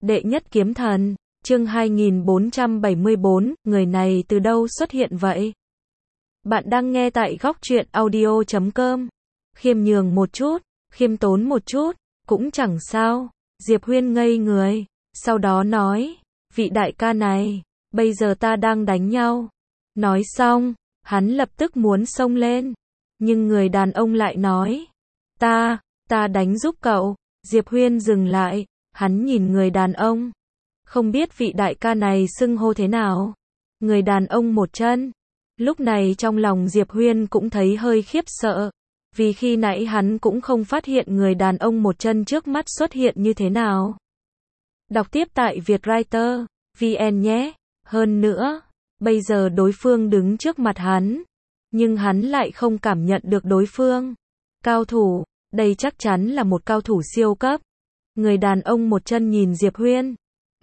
Đệ nhất kiếm thần, chương 2474, người này từ đâu xuất hiện vậy? Bạn đang nghe tại góc truyện audio.com. Khiêm nhường một chút, khiêm tốn một chút, cũng chẳng sao. Diệp Huyên ngây người, sau đó nói, vị đại ca này, bây giờ ta đang đánh nhau. Nói xong, hắn lập tức muốn xông lên, nhưng người đàn ông lại nói, ta đánh giúp cậu. Diệp Huyên dừng lại, hắn nhìn người đàn ông, không biết vị đại ca này xưng hô thế nào. Người đàn ông một chân. Lúc này trong lòng Diệp Huyên cũng thấy hơi khiếp sợ, vì khi nãy hắn cũng không phát hiện người đàn ông một chân trước mắt xuất hiện như thế nào. Đọc tiếp tại Vietwriter VN nhé. Hơn nữa, bây giờ đối phương đứng trước mặt hắn, nhưng hắn lại không cảm nhận được đối phương. Cao thủ, đây chắc chắn là một cao thủ siêu cấp. Người đàn ông một chân nhìn Diệp Huyên.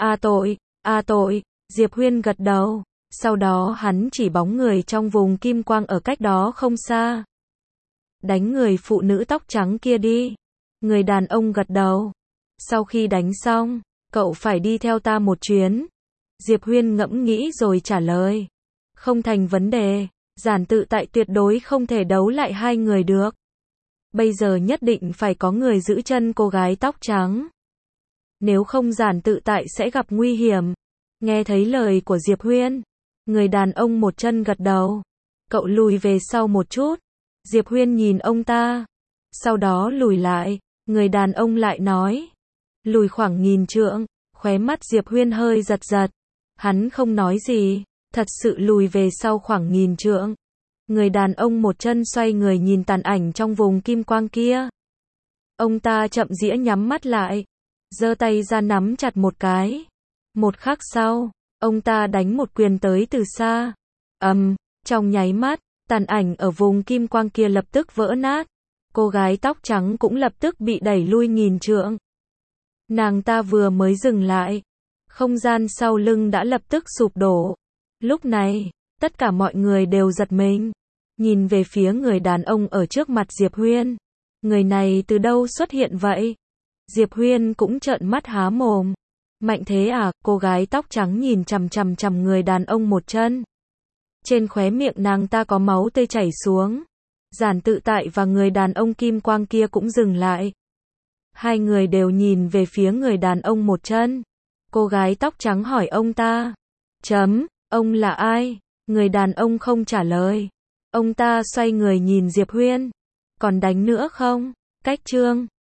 A tội, Diệp Huyên gật đầu. Sau đó hắn chỉ bóng người trong vùng kim quang ở cách đó không xa. Đánh người phụ nữ tóc trắng kia đi. Người đàn ông gật đầu. Sau khi đánh xong, cậu phải đi theo ta một chuyến. Diệp Huyên ngẫm nghĩ rồi trả lời. Không thành vấn đề, Giản Tự Tại tuyệt đối không thể đấu lại hai người được. Bây giờ nhất định phải có người giữ chân cô gái tóc trắng. Nếu không Giản Tự Tại sẽ gặp nguy hiểm. Nghe thấy lời của Diệp Huyên, người đàn ông một chân gật đầu. Cậu lùi về sau một chút. Diệp Huyên nhìn ông ta, sau đó lùi lại. Người đàn ông lại nói, lùi khoảng 1000 trượng. Khóe mắt Diệp Huyên hơi giật giật. Hắn không nói gì, thật sự lùi về sau khoảng 1000 trượng. Người đàn ông một chân xoay người nhìn tàn ảnh trong vùng kim quang kia. Ông ta chậm rãi nhắm mắt lại, giơ tay ra nắm chặt một cái. Một khắc sau, ông ta đánh một quyền tới từ xa. Trong nháy mắt, tàn ảnh ở vùng kim quang kia lập tức vỡ nát. Cô gái tóc trắng cũng lập tức bị đẩy lui 1000 trượng. Nàng ta vừa mới dừng lại, không gian sau lưng đã lập tức sụp đổ. Lúc này, tất cả mọi người đều giật mình, nhìn về phía người đàn ông ở trước mặt Diệp Huyên. Người này từ đâu xuất hiện vậy? Diệp Huyên cũng trợn mắt há mồm. Mạnh thế à? Cô gái tóc trắng nhìn chằm chằm người đàn ông một chân. Trên khóe miệng nàng ta có máu tươi chảy xuống. Giản Tự Tại và người đàn ông kim quang kia cũng dừng lại. Hai người đều nhìn về phía người đàn ông một chân. Cô gái tóc trắng hỏi ông ta, ông là ai? Người đàn ông không trả lời. Ông ta xoay người nhìn Diệp Huyên. Còn đánh nữa không? Cách chương